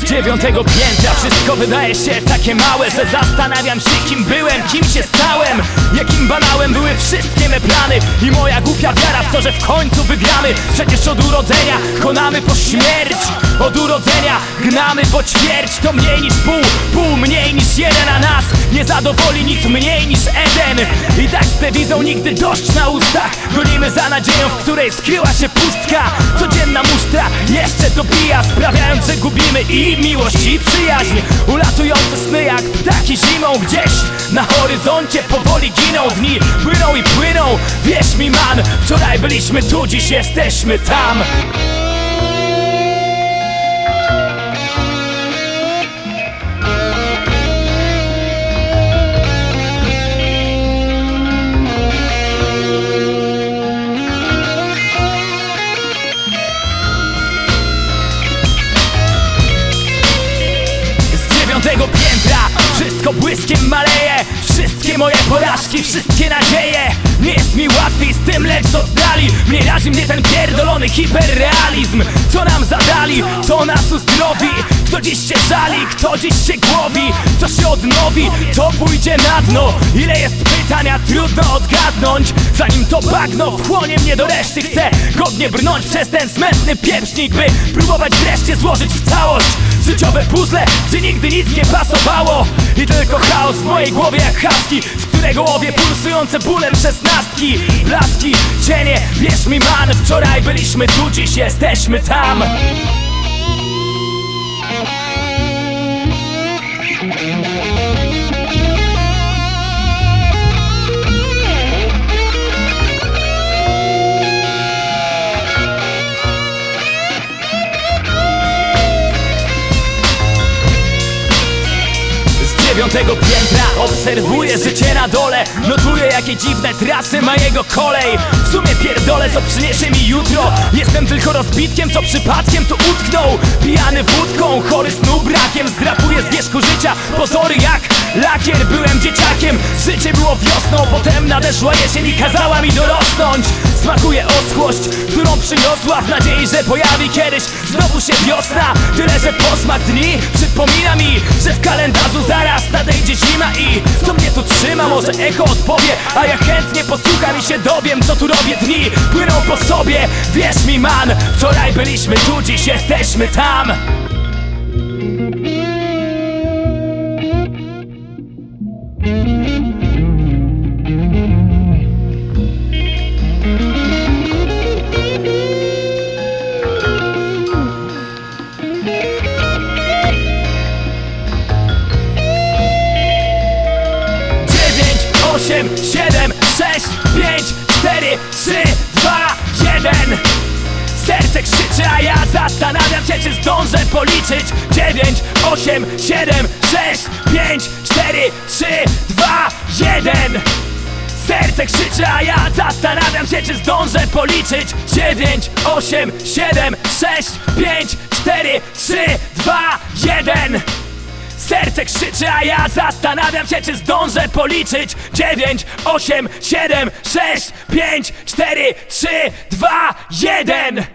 dziewiątego piętra. Wszystko wydaje się takie małe, że zastanawiam się, kim byłem, kim się stałem, jakim banałem były wszystkie me plany i moja głupia wiara w to, że w końcu wygramy. Przecież od urodzenia konamy po śmierć, od urodzenia gnamy po ćwierć. To mniej niż pół mniej niż jeden, a nas nie zadowoli nic mniej niż Eden. I tak z dewizą nigdy dość na ustach gonimy za nadzieją, w której skryła się pustka. Codzienna musztra jeszcze dobija, sprawiając, że gubimy i miłość, i przyjaźń. Ulatujące sny jak ptaki zimą, gdzieś na horyzoncie powoli giną. Dni płyną i płyną, wierz mi man, wczoraj byliśmy tu, dziś jesteśmy tam. Tego piętra wszystko błyskiem maleje, wszystkie moje porażki, wszystkie nadzieje. Nie jest mi łatwiej z tym, lecz oddali mnie, razi mnie ten pierdolony hiperrealizm. Co nam zadali, co nas uzdrowi, kto dziś się żali, kto dziś się głowi. Co się odnowi, to pójdzie na dno. Ile jest pytania, trudno odgadnąć, zanim to bagno wchłonie mnie do reszty. Chcę godnie brnąć przez ten smętny pieprznik, by próbować wreszcie złożyć w całość życiowe puzzle, gdzie nigdy nic nie pasowało. I tylko chaos w mojej głowie jak husky, z którego łowię pulsujące bólem szesnastki. Blaski, cienie, wierz mi man, wczoraj byliśmy tu, dziś jesteśmy tam. Dziewiątego piętra obserwuję życie na dole, notuję jakie dziwne trasy ma jego kolej. W sumie pierdolę, co przyniesie mi jutro. Jestem tylko rozbitkiem, co przypadkiem tu utknął. Pijany wódką, chory snu brakiem, zdrapuję z wierzchu życia pozory jak lakier. Byłem dzieciakiem, życie było wiosną, potem nadeszła jesień i kazała mi dorosnąć. Smakuje oschłość, którą przyniosła w nadziei, że pojawi kiedyś znowu się wiosna. Tyle, że posmak dni przypomina mi, że w kalendarzu zaraz nadejdzie zima. I co mnie tu trzyma, może echo odpowie, a ja chętnie posłucham i się dowiem, co tu robię. Dni płyną po sobie, wierz mi man, wczoraj byliśmy tu, dziś jesteśmy tam. Osiem, 7, 6, 5, 4, 3, 2, 1. Serce krzyczy, a ja zastanawiam się, czy zdążę policzyć. 9, 8, 7, 6, 5, 4, 3, 2, 1. Serce krzyczy, a ja zastanawiam się, czy zdążę policzyć. 9, 8, 7, 6, 5, 4, 3, 2, 1. Serce krzyczy, a ja zastanawiam się, czy zdążę policzyć. 9, 8, 7, 6, 5, 4, 3, 2, 1.